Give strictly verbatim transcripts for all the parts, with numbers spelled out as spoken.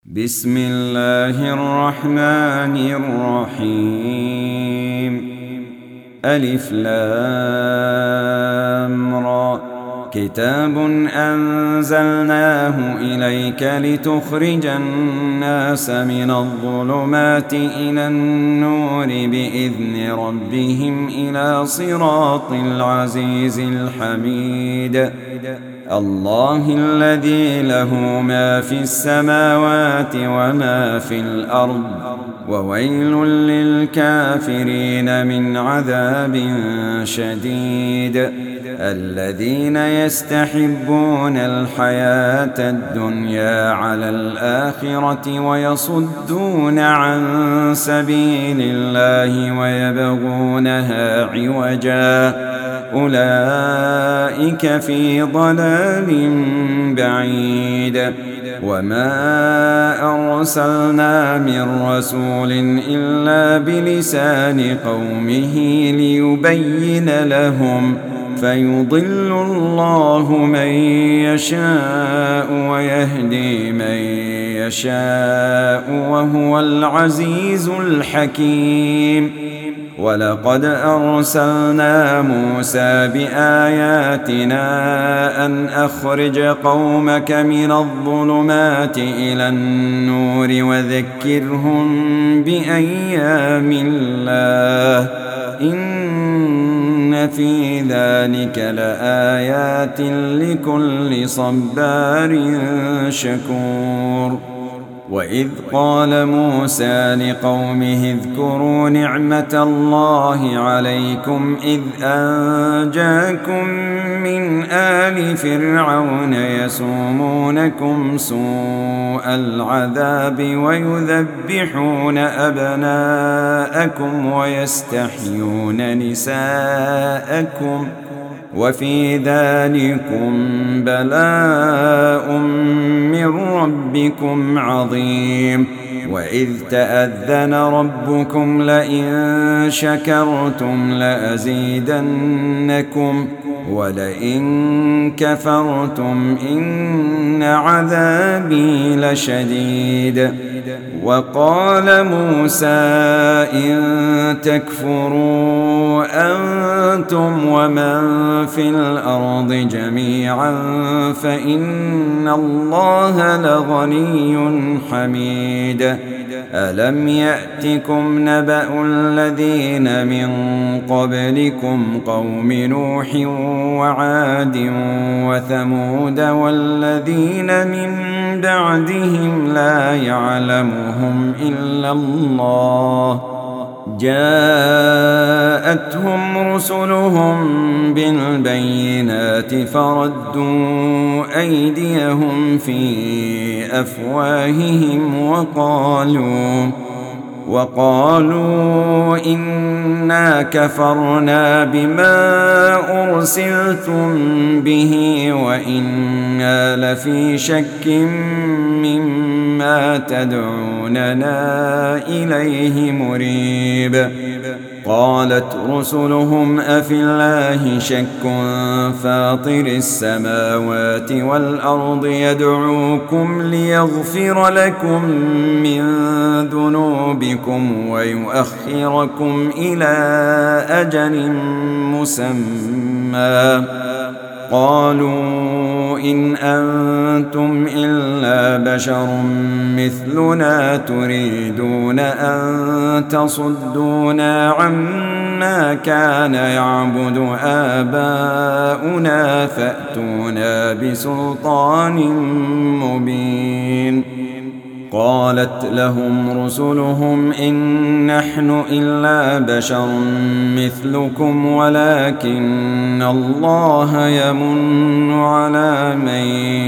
بسم الله الرحمن الرحيم. ألف لام را. كتاب أنزلناه إليك لتخرج الناس من الظلمات إلى النور بإذن ربهم إلى صراط العزيز الحميد. الله الذي له ما في السماوات وما في الأرض، وويل للكافرين من عذاب شديد. الذين يستحبون الحياة الدنيا على الآخرة ويصدون عن سبيل الله ويبغونها عوجا، أولئك في ضلال بعيد. وما أرسلنا من رسول إلا بلسان قومه ليبين لهم، فيضل الله من يشاء ويهدي من يشاء وهو العزيز الحكيم. ولقد أرسلنا موسى بآياتنا أن أخرج قومك من الظلمات إلى النور وذكرهم بأيام الله، إن في ذلك لآيات لكل صبار شكور. وإذ قال موسى لقومه اذكروا نعمة الله عليكم إذ أنجاكم من آل فرعون يسومونكم سوء العذاب ويذبحون أبناءكم ويستحيون نساءكم، وفي ذلكم بلاء من ربكم عظيم. وإذ تأذن ربكم لئن شكرتم لأزيدنكم ولئن كفرتم إن عذابي لشديد. وقال موسى إن تكفروا أنتم ومن في الأرض جميعا فإن الله لغني حميد. ألم يأتكم نبأ الذين من قبلكم قوم نوح وعاد وثمود والذين من بعدهم لا يعلمهم إلا الله، جاءتهم رسلهم بالبينات فردوا أيديهم في أفواههم وقالوا وقالوا إنا كفرنا بما أرسلتم به وإنا لفي شك مما تدعوننا إليه مريب. قالت رسلهم أفي الله شك فاطر السماوات والأرض يدعوكم ليغفر لكم من ذنوبكم ويؤخركم إلى أجل مسمى. قالوا إن أنتم إلا بشر مثلنا تريدون أن تصدونا عما كان يعبد آباؤنا فأتونا بسلطان مبين. قالت لهم رسلهم إن نحن إلا بشر مثلكم ولكن الله يمن على من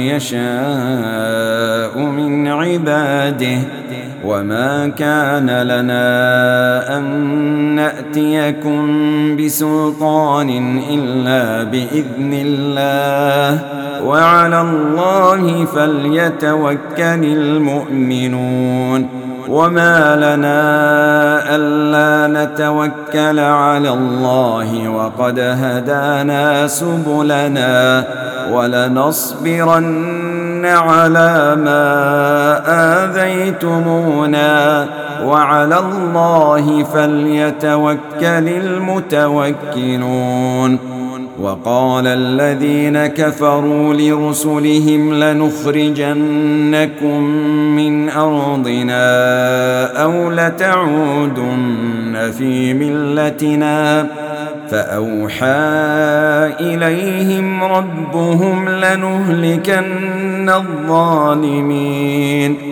يشاء من عباده، وما كان لنا أن نأتيكم بسلطان إلا بإذن الله، وعلى الله فليتوكل المؤمنون. وما لنا ألا نتوكل على الله وقد هدانا سبلنا ولنصبرن على ما آذيتمونا وعلى الله فليتوكل المتوكلون. وقال الذين كفروا لرسلهم لنخرجنكم من أرضنا أو لتعودن في ملتنا فأوحى إليهم ربهم لنهلكن الظالمين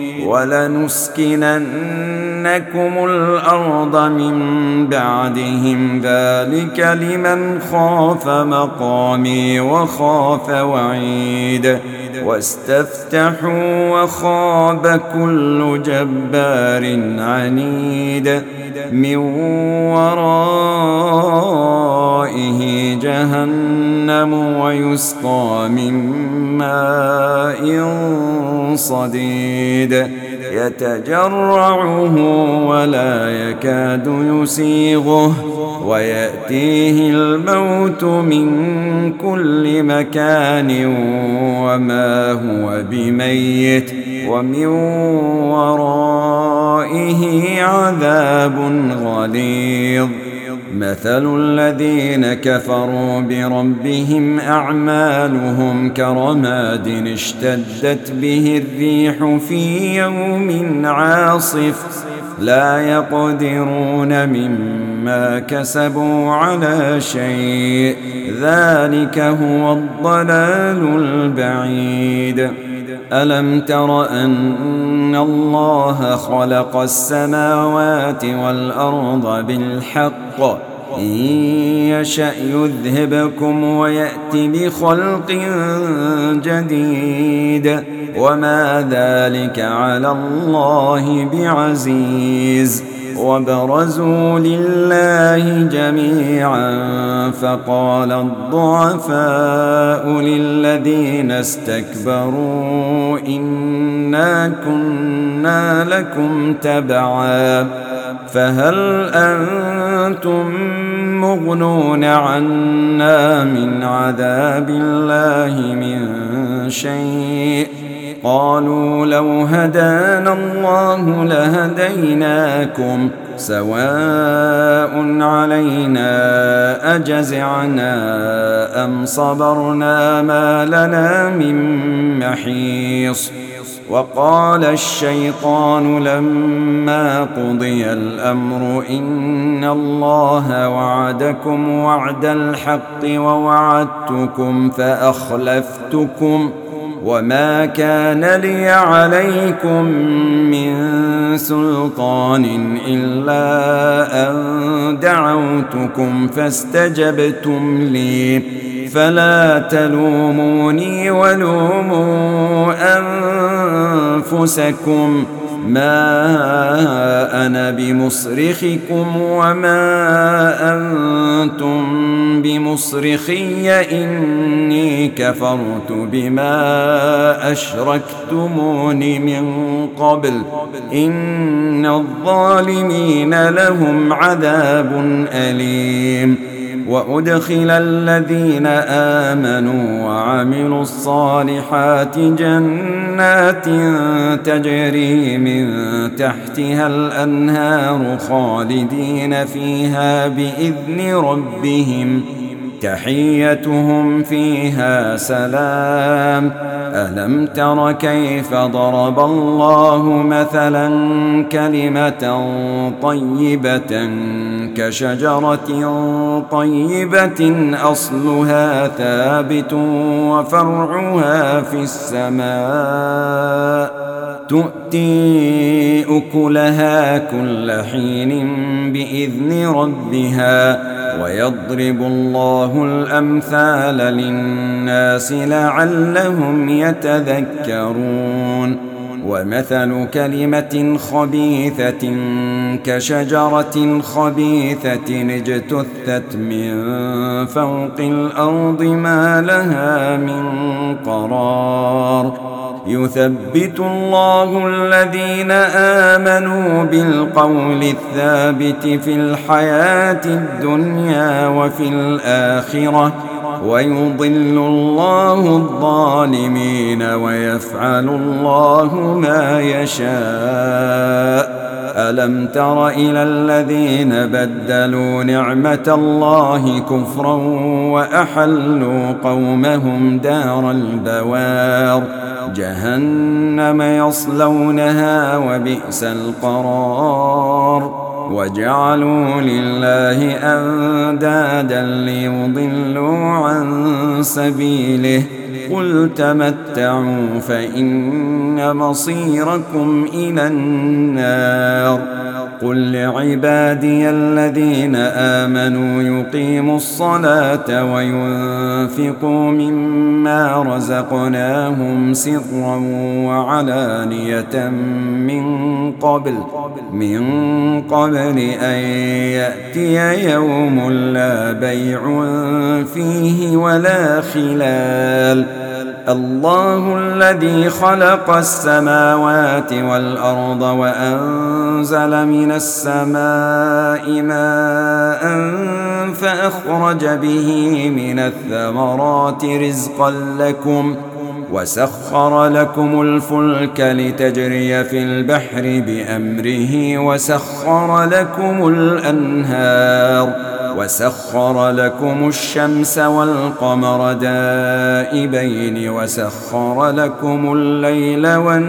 ولنسكننكم الأرض من بعدهم ذلك لمن خاف مقامي وخاف وعيد. واستفتحوا وخاب كل جبار عنيد من ورائه جهنم ويسقى من ماء صديد يتجرعه ولا يكاد يسيغه ويأتيه الموت من كل مكان وما هو بميت ومن ورائه عذاب غليظ. مثل الذين كفروا بربهم أعمالهم كرماد اشتدت به الريح في يوم عاصف لا يقدرون مما كسبوا على شيء ذلك هو الضلال البعيد. ألم تر أن الله خلق السماوات والأرض بالحق إن يشأ يذهبكم ويأت بخلق جديد وما ذلك على الله بعزيز. وبرزوا لله جميعا فقال الضعفاء للذين استكبروا إنا كنا لكم تبعا فهل أنتم مغنون عنا من عذاب الله من شيء قالوا لو هدانا الله لهديناكم سواء علينا أجزعنا أم صبرنا ما لنا من محيص. وقال الشيطان لما قضي الأمر إن الله وعدكم وعد الحق ووعدتكم فأخلفتكم وما كان لي عليكم من سلطان إلا أن دعوتكم فاستجبتم لي فلا تلوموني ولوموا أنفسكم ما أنا بمصرخكم وما أنتم بمصرخي إني كفرت بما أشركتمون من قبل إن الظالمين لهم عذاب أليم. وأدخل الذين آمنوا وعملوا الصالحات جنات تجري من تحتها الأنهار خالدين فيها بإذن ربهم تحيتهم فيها سلام. ألم تر كيف ضرب الله مثلا كلمة طيبة كشجرة طيبة أصلها ثابت وفرعها في السماء تؤتي أكلها كل حين بإذن ربها ويضرب الله الأمثال للناس لعلهم يتذكرون. ومثل كلمة خبيثة كشجرة خبيثة اجتثت من فوق الأرض ما لها من قرار. يثبت الله الذين آمنوا بالقول الثابت في الحياة الدنيا وفي الآخرة ويضل الله الظالمين ويفعل الله ما يشاء. ألم تر إلى الذين بدلوا نعمة الله كفرا وأحلوا قومهم دار البوار جهنم يصلونها وبئس القرار. وجعلوا لله أندادا ليضلوا عن سبيله قل تمتعوا فإن مصيركم إلى النار. قل لعبادي الذين آمنوا يقيموا الصلاة وينفقوا مما رزقناهم سرا وعلانية من قبل من قبل أن يأتي يوم لا بيع فيه ولا خلال. الله الذي خلق السماوات والأرض وأنزل من السماء ماء فأخرج به من الثمرات رزقا لكم وسخر لكم الفلك لتجري في البحر بأمره وسخر لكم الأنهار وسخر لكم الشمس والقمر دائبين وسخر لكم الليل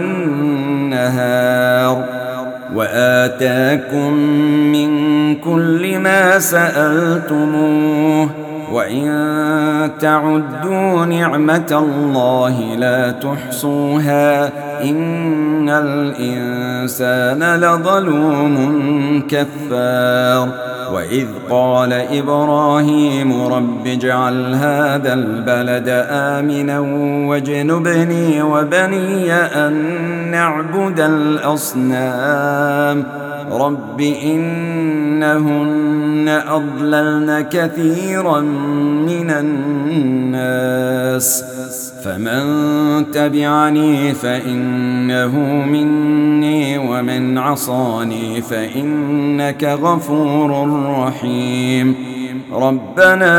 والنهار وآتاكم من كل ما سألتموه وإن تعدوا نعمة الله لا تحصوها إن الإنسان لظلوم كفار. وإذ قال إبراهيم رب اجعل هذا البلد آمنا واجنبني وبني أن نعبد الأصنام رب إنهن أضللن كثيرا من الناس فمن تبعني فإنه مني ومن عصاني فإنك غفور رحيم. ربنا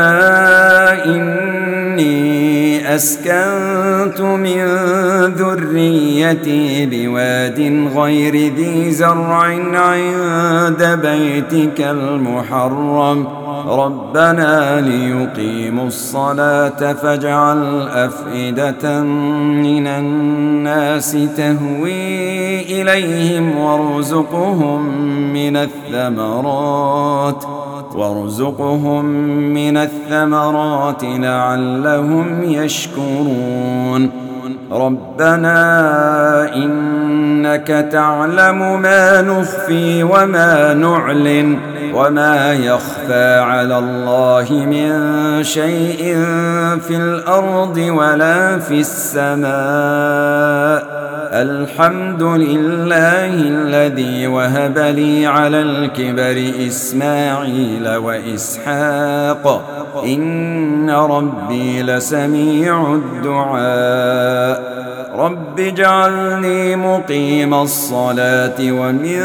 إني أسكنت من ذريتي بواد غير ذي زرع عند بيتك المحرم ربنا ليقيموا الصلاة فاجعل أفئدة من الناس تهوي إليهم وارزقهم من الثمرات وارزقهم من الثمرات لعلهم يشكرون. ربنا إنك تعلم ما نخفي وما نعلن وما يخفى على الله من شيء في الأرض ولا في السماء. الحمد لله الذي وهب لي على الكبر إسماعيل وإسحاق إن ربي لسميع الدعاء. رب اجعلني مقيم الصلاة ومن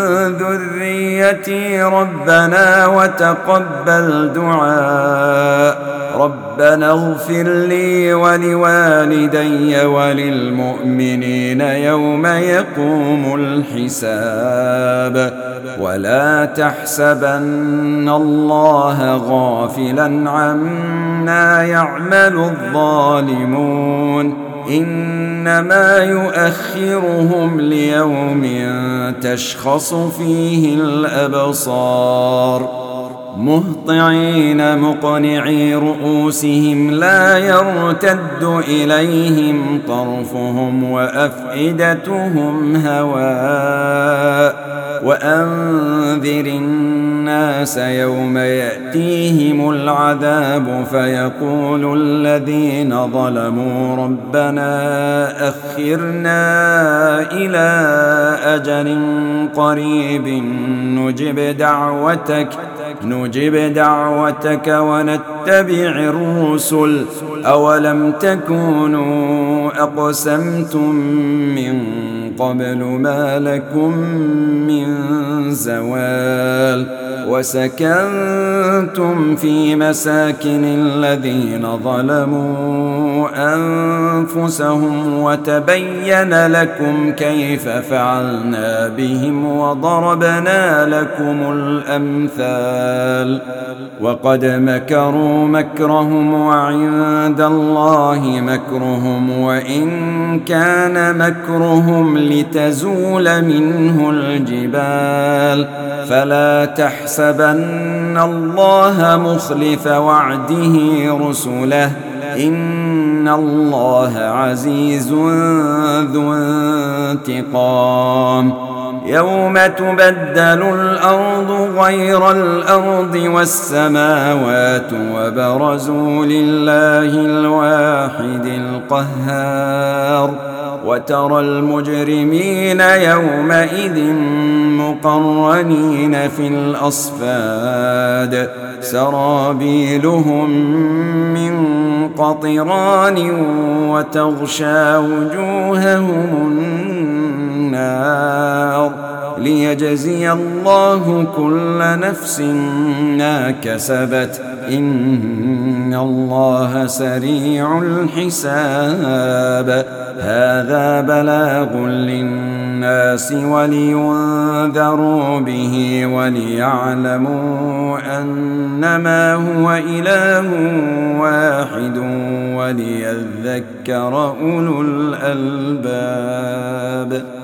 ذريتي ربنا وتقبل دعاء. ربنا اغفر لي ولوالدي وللمؤمنين يوم يقوم الحساب. ولا تحسبن الله غافلا عما يعمل الظالمون إنما يؤخرهم ليوم تشخص فيه الأبصار مهطعين مقنعي رؤوسهم لا يرتد إليهم طرفهم وأفئدتهم هواء. وأنذر الناس يوم يأتيهم العذاب فيقول الذين ظلموا ربنا أخرنا إلى أجل قريب نجب دعوتك نجب دعوتك ونتبع الرسل أولم تكونوا أقسمتم من قبل ما لكم من زوال وسكنتم في مساكن الذين ظلموا أنفسهم وتبين لكم كيف فعلنا بهم وضربنا لكم الأمثال وقد مكروا مكرهم وعند الله مكرهم وإن كان مكرهم لتزول منه الجبال فلا تحسبن الله مخلف وعده رسله إن الله عزيز ذو انتقام يوم تبدل الأرض غير الأرض والسماوات وبرزوا لله الواحد القهار وترى المجرمين يومئذ مقرنين في الأصفاد سرابيلهم من قطران وتغشى وجوههم النار ليجزي الله كل نفس ما كسبت إن الله سريع الحساب هذا بلاغ للناس ولينذروا به وليعلموا أنما هو إله واحد وليذكر أولو الألباب.